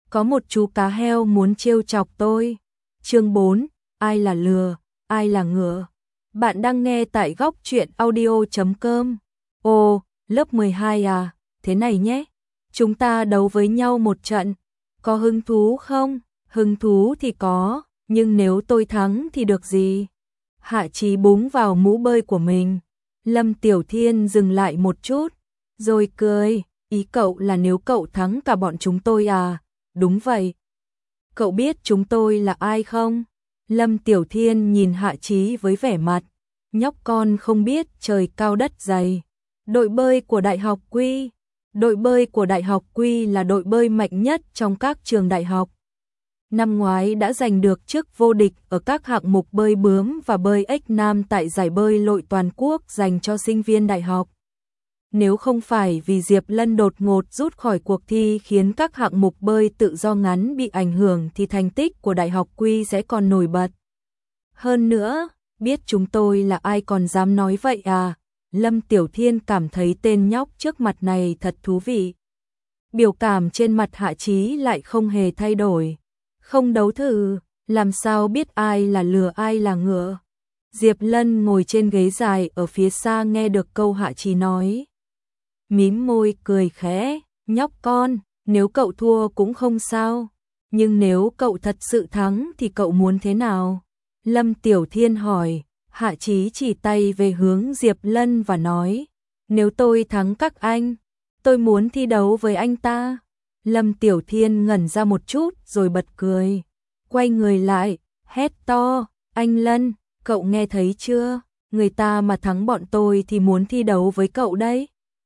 có một chú cá heo muốn trêu chọc tôi. Chương 4, ai là lừa, ai là ngựa. Bạn đang nghe tại góc truyện audio.com. Ồ, lớp 12 à, thế này nhé. Chúng ta đấu với nhau một trận. Có hứng thú không? Hứng thú thì có, nhưng nếu tôi thắng thì được gì? Hạ Chí búng vào mũ bơi của mình. Lâm Tiểu Thiên dừng lại một chút, rồi cười. Ý cậu là nếu cậu thắng cả bọn chúng tôi à? Đúng vậy. Cậu biết chúng tôi là ai không? Lâm Tiểu Thiên nhìn Hạ Chí với vẻ mặt nhóc con không biết trời cao đất dày. Đội bơi của Đại học Quy. Đội bơi của Đại học Quy là đội bơi mạnh nhất trong các trường đại học. Năm ngoái đã giành được chức vô địch ở các hạng mục bơi bướm và bơi ếch nam tại giải bơi lội toàn quốc dành cho sinh viên đại học. Nếu không phải vì Diệp Lân đột ngột rút khỏi cuộc thi khiến các hạng mục bơi tự do ngắn bị ảnh hưởng thì thành tích của Đại học Quy sẽ còn nổi bật. Hơn nữa, biết chúng tôi là ai còn dám nói vậy à? Lâm Tiểu Thiên cảm thấy tên nhóc trước mặt này thật thú vị. Biểu cảm trên mặt Hạ Chí lại không hề thay đổi. Không đấu thử, làm sao biết ai là lừa ai là ngựa? Diệp Lân ngồi trên ghế dài ở phía xa nghe được câu Hạ Chí nói. Mím môi cười khẽ, nhóc con, nếu cậu thua cũng không sao. Nhưng nếu cậu thật sự thắng thì cậu muốn thế nào? Lâm Tiểu Thiên hỏi. Hạ Chí chỉ tay về hướng Diệp Lân và nói, nếu tôi thắng các anh, tôi muốn thi đấu với anh ta. Lâm Tiểu Thiên ngẩn ra một chút rồi bật cười, quay người lại, hét to, anh Lân, cậu nghe thấy chưa? Người ta mà thắng bọn tôi thì muốn thi đấu với cậu đấy.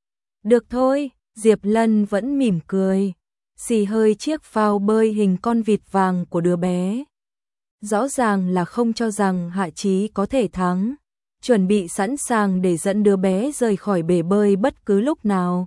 Được thôi, Diệp Lân vẫn mỉm cười, xì hơi chiếc phao bơi hình con vịt vàng của đứa bé. Rõ ràng là không cho rằng Hạ Chí có thể thắng, chuẩn bị sẵn sàng để dẫn đứa bé rời khỏi bể bơi bất cứ lúc nào.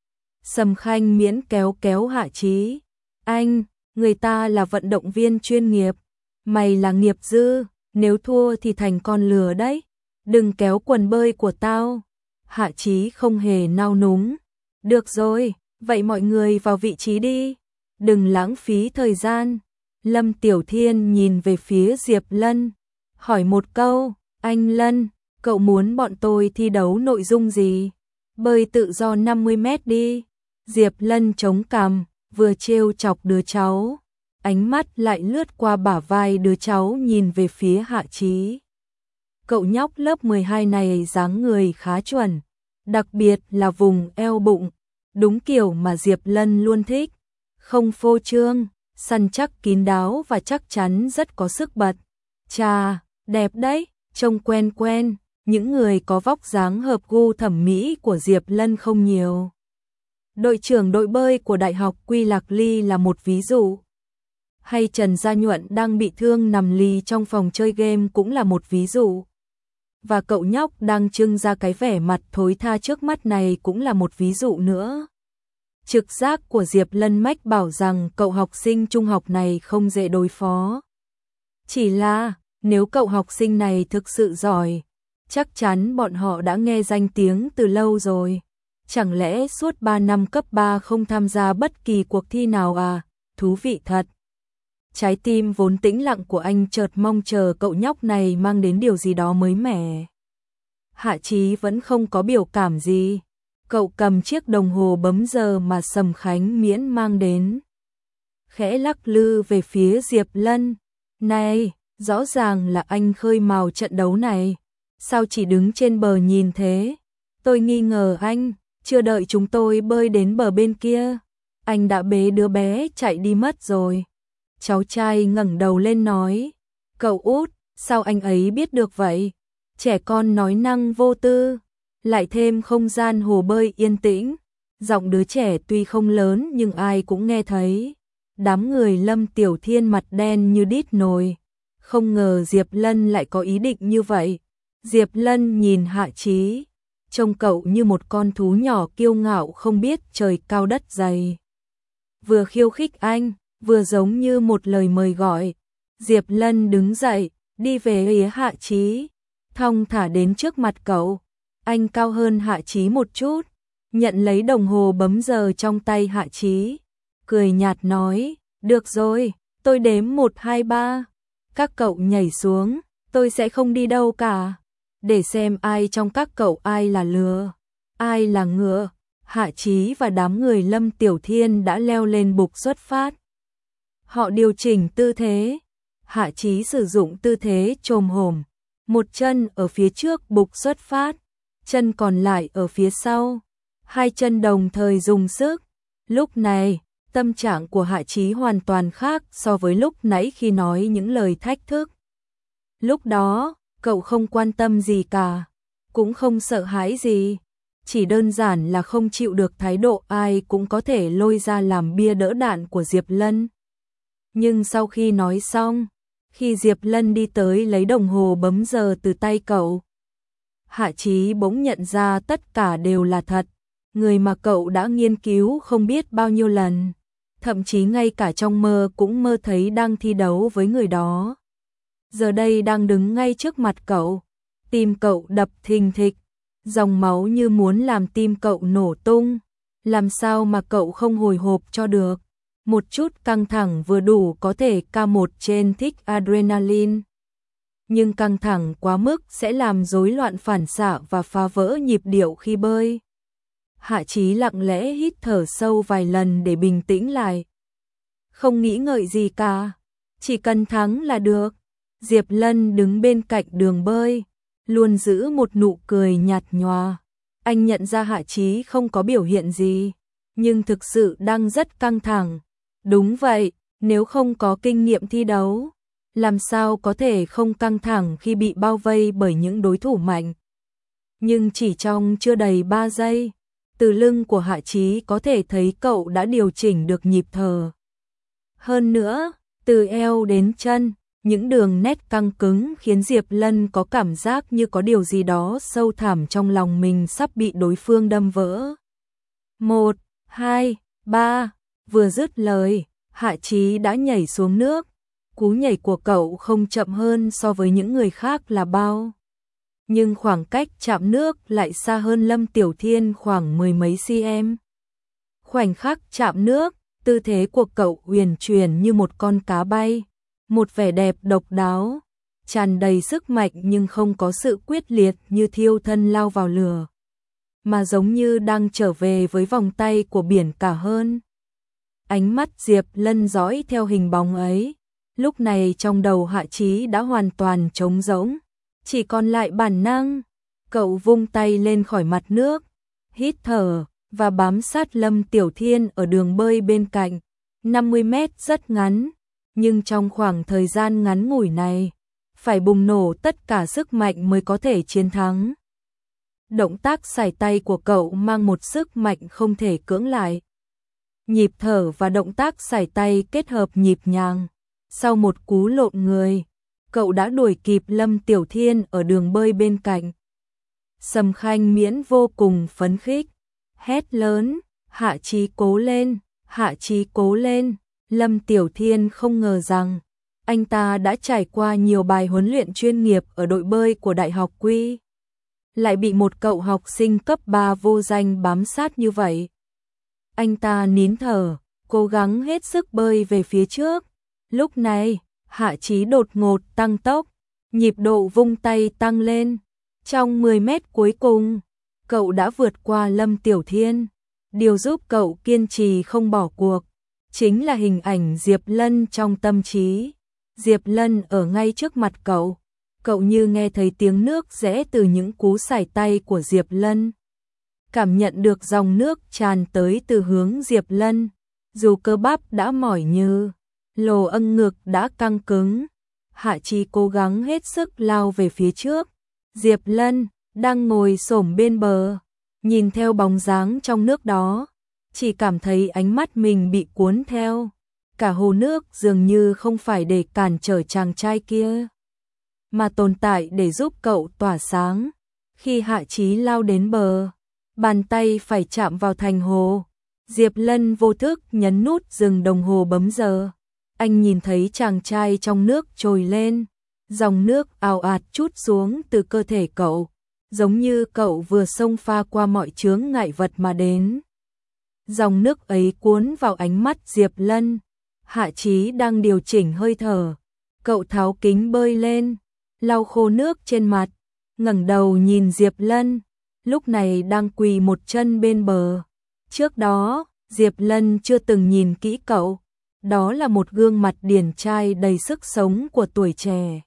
Sầm Khanh miễn kéo Hạ Chí, anh, người ta là vận động viên chuyên nghiệp, mày là nghiệp dư, nếu thua thì thành con lừa đấy, đừng kéo quần bơi của tao. Hạ Chí không hề nao núng, được rồi, vậy mọi người vào vị trí đi, đừng lãng phí thời gian. Lâm Tiểu Thiên nhìn về phía Diệp Lân, hỏi một câu, anh Lân, cậu muốn bọn tôi thi đấu nội dung gì? Bơi tự do 50 mét đi. Diệp Lân chống cằm, vừa trêu chọc đứa cháu, ánh mắt lại lướt qua bả vai đứa cháu nhìn về phía Hạ Chí. Cậu nhóc lớp 12 này dáng người khá chuẩn, đặc biệt là vùng eo bụng, đúng kiểu mà Diệp Lân luôn thích, không phô trương, săn chắc kín đáo và chắc chắn rất có sức bật. Chà, đẹp đấy, trông quen quen, những người có vóc dáng hợp gu thẩm mỹ của Diệp Lân không nhiều. Đội trưởng đội bơi của Đại học Quy Lạc Ly là một ví dụ. Hay Trần Gia Nhuận đang bị thương nằm lì trong phòng chơi game cũng là một ví dụ. Và cậu nhóc đang trưng ra cái vẻ mặt thối tha trước mắt này cũng là một ví dụ nữa. Trực giác của Diệp Lân mách bảo rằng cậu học sinh trung học này không dễ đối phó. Chỉ là, nếu cậu học sinh này thực sự giỏi, chắc chắn bọn họ đã nghe danh tiếng từ lâu rồi. Chẳng lẽ suốt 3 năm cấp 3 không tham gia bất kỳ cuộc thi nào à? Thú vị thật. Trái tim vốn tĩnh lặng của anh chợt mong chờ cậu nhóc này mang đến điều gì đó mới mẻ. Hạ Chí vẫn không có biểu cảm gì. Cậu cầm chiếc đồng hồ bấm giờ mà Sầm Khánh miễn mang đến. Khẽ lắc lư về phía Diệp Lân. Này, rõ ràng là anh khơi mào trận đấu này. Sao chỉ đứng trên bờ nhìn thế? Tôi nghi ngờ anh, chưa đợi chúng tôi bơi đến bờ bên kia. Anh đã bế đứa bé chạy đi mất rồi. Cháu trai ngẩng đầu lên nói. Cậu út, sao anh ấy biết được vậy? Trẻ con nói năng vô tư. Lại thêm không gian hồ bơi yên tĩnh, giọng đứa trẻ tuy không lớn nhưng ai cũng nghe thấy. Đám người Lâm Tiểu Thiên mặt đen như đít nồi, không ngờ Diệp Lân lại có ý định như vậy. Diệp Lân nhìn Hạ Chí, trông cậu như một con thú nhỏ kiêu ngạo không biết trời cao đất dày. Vừa khiêu khích anh, vừa giống như một lời mời gọi. Diệp Lân đứng dậy, đi về phía Hạ Chí, thong thả đến trước mặt cậu. Anh cao hơn Hạ Chí một chút, nhận lấy đồng hồ bấm giờ trong tay Hạ Chí, cười nhạt nói, Được rồi, tôi đếm 1, 2, 3. Các cậu nhảy xuống, tôi sẽ không đi đâu cả. Để xem ai trong các cậu ai là lừa, ai là ngựa. Hạ Chí và đám người Lâm Tiểu Thiên đã leo lên bục xuất phát. Họ điều chỉnh tư thế. Hạ Chí sử dụng tư thế chồm hổm, một chân ở phía trước bục xuất phát, chân còn lại ở phía sau. Hai chân đồng thời dùng sức. Lúc này, tâm trạng của Hạ Chí hoàn toàn khác so với lúc nãy khi nói những lời thách thức. Lúc đó, cậu không quan tâm gì cả, cũng không sợ hãi gì, chỉ đơn giản là không chịu được thái độ ai cũng có thể lôi ra làm bia đỡ đạn của Diệp Lân. Nhưng sau khi nói xong, khi Diệp Lân đi tới lấy đồng hồ bấm giờ từ tay cậu, Hạ Chí bỗng nhận ra tất cả đều là thật, người mà cậu đã nghiên cứu không biết bao nhiêu lần, thậm chí ngay cả trong mơ cũng mơ thấy đang thi đấu với người đó. Giờ đây đang đứng ngay trước mặt cậu, tim cậu đập thình thịch, dòng máu như muốn làm tim cậu nổ tung, làm sao mà cậu không hồi hộp cho được. Một chút căng thẳng vừa đủ có thể K1 trên thích adrenaline. Nhưng căng thẳng quá mức sẽ làm rối loạn phản xạ và phá vỡ nhịp điệu khi bơi. Hạ Chí lặng lẽ hít thở sâu vài lần để bình tĩnh lại. Không nghĩ ngợi gì cả, chỉ cần thắng là được. Diệp Lân đứng bên cạnh đường bơi, luôn giữ một nụ cười nhạt nhòa. Anh nhận ra Hạ Chí không có biểu hiện gì, nhưng thực sự đang rất căng thẳng. Đúng vậy, nếu không có kinh nghiệm thi đấu, làm sao có thể không căng thẳng khi bị bao vây bởi những đối thủ mạnh. Nhưng chỉ trong chưa đầy 3 giây, từ lưng của Hạ Chí có thể thấy cậu đã điều chỉnh được nhịp thở. Hơn nữa, từ eo đến chân, những đường nét căng cứng khiến Diệp Lân có cảm giác như có điều gì đó sâu thẳm trong lòng mình sắp bị đối phương đâm vỡ. 1, 2, 3, vừa dứt lời, Hạ Chí đã nhảy xuống nước. Cú nhảy của cậu không chậm hơn so với những người khác là bao. Nhưng khoảng cách chạm nước lại xa hơn Lâm Tiểu Thiên khoảng mười mấy cm. Khoảnh khắc chạm nước, tư thế của cậu uyển chuyển như một con cá bay. Một vẻ đẹp độc đáo, tràn đầy sức mạnh nhưng không có sự quyết liệt như thiêu thân lao vào lửa, mà giống như đang trở về với vòng tay của biển cả hơn. Ánh mắt Diệp Lân dõi theo hình bóng ấy, lúc này trong đầu Hạ Chí đã hoàn toàn trống rỗng, chỉ còn lại bản năng. Cậu vung tay lên khỏi mặt nước, hít thở và bám sát Lâm Tiểu Thiên ở đường bơi bên cạnh. 50 mét rất ngắn, nhưng trong khoảng thời gian ngắn ngủi này, phải bùng nổ tất cả sức mạnh mới có thể chiến thắng. Động tác sải tay của cậu mang một sức mạnh không thể cưỡng lại. Nhịp thở và động tác sải tay kết hợp nhịp nhàng. Sau một cú lộn người, cậu đã đuổi kịp Lâm Tiểu Thiên ở đường bơi bên cạnh. Sầm Khanh Miễn vô cùng phấn khích, hét lớn, Hạ Chí cố lên, Hạ Chí cố lên. Lâm Tiểu Thiên không ngờ rằng, anh ta đã trải qua nhiều bài huấn luyện chuyên nghiệp ở đội bơi của Đại học Quy. Lại bị một cậu học sinh cấp 3 vô danh bám sát như vậy. Anh ta nín thở, cố gắng hết sức bơi về phía trước. Lúc này, Hạ Chí đột ngột tăng tốc, nhịp độ vung tay tăng lên. Trong 10 mét cuối cùng, cậu đã vượt qua Lâm Tiểu Thiên. Điều giúp cậu kiên trì không bỏ cuộc chính là hình ảnh Diệp Lân trong tâm trí. Diệp Lân ở ngay trước mặt cậu. Cậu như nghe thấy tiếng nước rẽ từ những cú sải tay của Diệp Lân. Cảm nhận được dòng nước tràn tới từ hướng Diệp Lân. Dù cơ bắp đã mỏi như, lồ âng ngực đã căng cứng. Hạ Chí cố gắng hết sức lao về phía trước. Diệp Lân đang ngồi xổm bên bờ, nhìn theo bóng dáng trong nước đó, chỉ cảm thấy ánh mắt mình bị cuốn theo. Cả hồ nước dường như không phải để cản trở chàng trai kia, mà tồn tại để giúp cậu tỏa sáng. Khi Hạ Chí lao đến bờ, bàn tay phải chạm vào thành hồ. Diệp Lân vô thức nhấn nút dừng đồng hồ bấm giờ. Anh nhìn thấy chàng trai trong nước trồi lên, dòng nước ào ạt trút xuống từ cơ thể cậu, giống như cậu vừa xông pha qua mọi chướng ngại vật mà đến. Dòng nước ấy cuốn vào ánh mắt Diệp Lân. Hạ Chí đang điều chỉnh hơi thở, cậu tháo kính bơi lên, lau khô nước trên mặt, ngẩng đầu nhìn Diệp Lân, lúc này đang quỳ một chân bên bờ. Trước đó, Diệp Lân chưa từng nhìn kỹ cậu, đó là một gương mặt điển trai đầy sức sống của tuổi trẻ.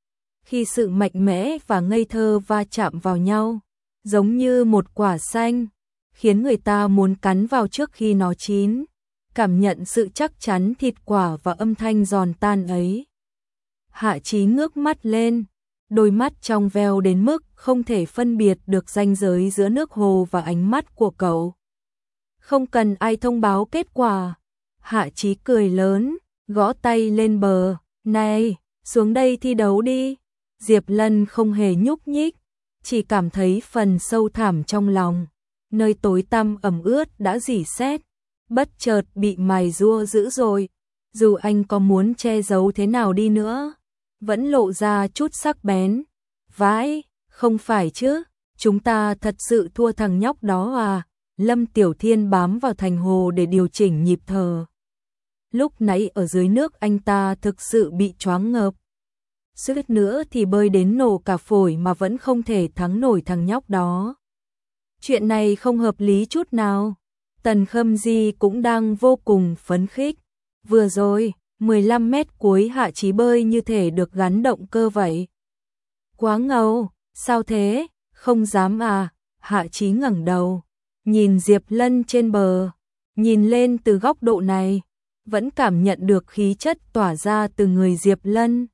Khi sự mạnh mẽ và ngây thơ va chạm vào nhau, giống như một quả xanh, khiến người ta muốn cắn vào trước khi nó chín, cảm nhận sự chắc chắn thịt quả và âm thanh giòn tan ấy. Hạ Chí ngước mắt lên, đôi mắt trong veo đến mức không thể phân biệt được ranh giới giữa nước hồ và ánh mắt của cậu. Không cần ai thông báo kết quả. Hạ Chí cười lớn, gõ tay lên bờ, này, xuống đây thi đấu đi. Diệp Lân không hề nhúc nhích, chỉ cảm thấy phần sâu thẳm trong lòng, nơi tối tăm ẩm ướt đã rỉ sét, bất chợt bị mài giũa dữ dội. Dù anh có muốn che giấu thế nào đi nữa, vẫn lộ ra chút sắc bén. Vãi, không phải chứ, chúng ta thật sự thua thằng nhóc đó à? Lâm Tiểu Thiên bám vào thành hồ để điều chỉnh nhịp thở. Lúc nãy ở dưới nước anh ta thực sự bị choáng ngợp. Suýt nữa thì bơi đến nổ cả phổi mà vẫn không thể thắng nổi thằng nhóc đó. Chuyện này không hợp lý chút nào. Tần Khâm Di cũng đang vô cùng phấn khích. Vừa rồi, 15 mét cuối Hạ Chí bơi như thể được gắn động cơ vậy. Quá ngầu, sao thế, không dám à? Hạ Chí ngẩng đầu, nhìn Diệp Lân trên bờ, nhìn lên từ góc độ này, vẫn cảm nhận được khí chất tỏa ra từ người Diệp Lân.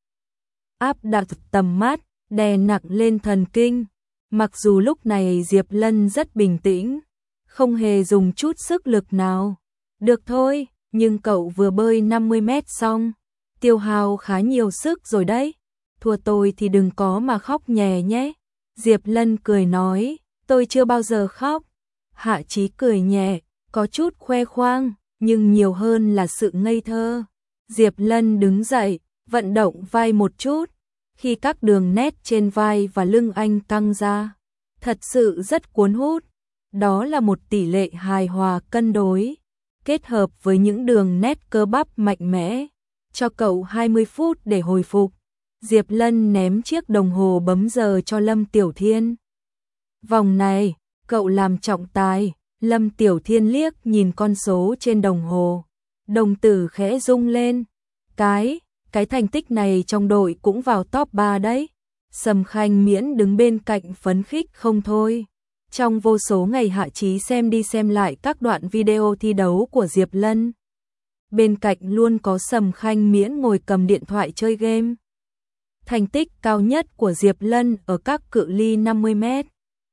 Áp đặt tầm mắt, đè nặng lên thần kinh. Mặc dù lúc này Diệp Lân rất bình tĩnh, không hề dùng chút sức lực nào. Được thôi, nhưng cậu vừa bơi 50 mét xong, tiêu hao khá nhiều sức rồi đấy. Thua tôi thì đừng có mà khóc nhè nhé. Diệp Lân cười nói, tôi chưa bao giờ khóc. Hạ Chí cười nhẹ, có chút khoe khoang, nhưng nhiều hơn là sự ngây thơ. Diệp Lân đứng dậy, vận động vai một chút. Khi các đường nét trên vai và lưng anh căng ra, thật sự rất cuốn hút. Đó là một tỷ lệ hài hòa cân đối, kết hợp với những đường nét cơ bắp mạnh mẽ. Cho cậu 20 phút để hồi phục. Diệp Lân ném chiếc đồng hồ bấm giờ cho Lâm Tiểu Thiên. Vòng này, cậu làm trọng tài. Lâm Tiểu Thiên liếc nhìn con số trên đồng hồ, đồng tử khẽ rung lên. Cái thành tích này trong đội cũng vào top 3 đấy. Sầm Khanh Miễn đứng bên cạnh phấn khích không thôi. Trong vô số ngày Hạ Chí xem đi xem lại các đoạn video thi đấu của Diệp Lân, bên cạnh luôn có Sầm Khanh Miễn ngồi cầm điện thoại chơi game. Thành tích cao nhất của Diệp Lân ở các cự ly 50m,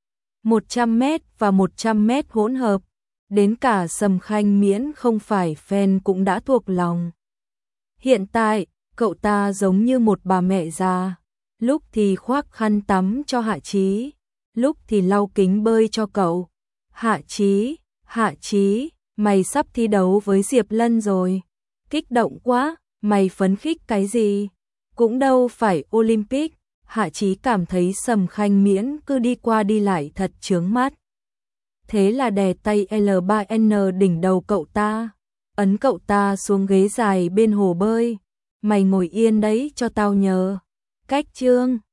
100m và 100m hỗn hợp, đến cả Sầm Khanh Miễn không phải fan cũng đã thuộc lòng. Hiện tại, cậu ta giống như một bà mẹ già, lúc thì khoác khăn tắm cho Hạ Chí, lúc thì lau kính bơi cho cậu. Hạ Chí, mày sắp thi đấu với Diệp Lân rồi. Kích động quá, mày phấn khích cái gì? Cũng đâu phải Olympic. Hạ Chí cảm thấy Sầm Khanh Miễn cứ đi qua đi lại thật chướng mắt. Thế là đè tay L3N đỉnh đầu cậu ta, ấn cậu ta xuống ghế dài bên hồ bơi. Mày ngồi yên đấy cho tao nhờ. Cách chương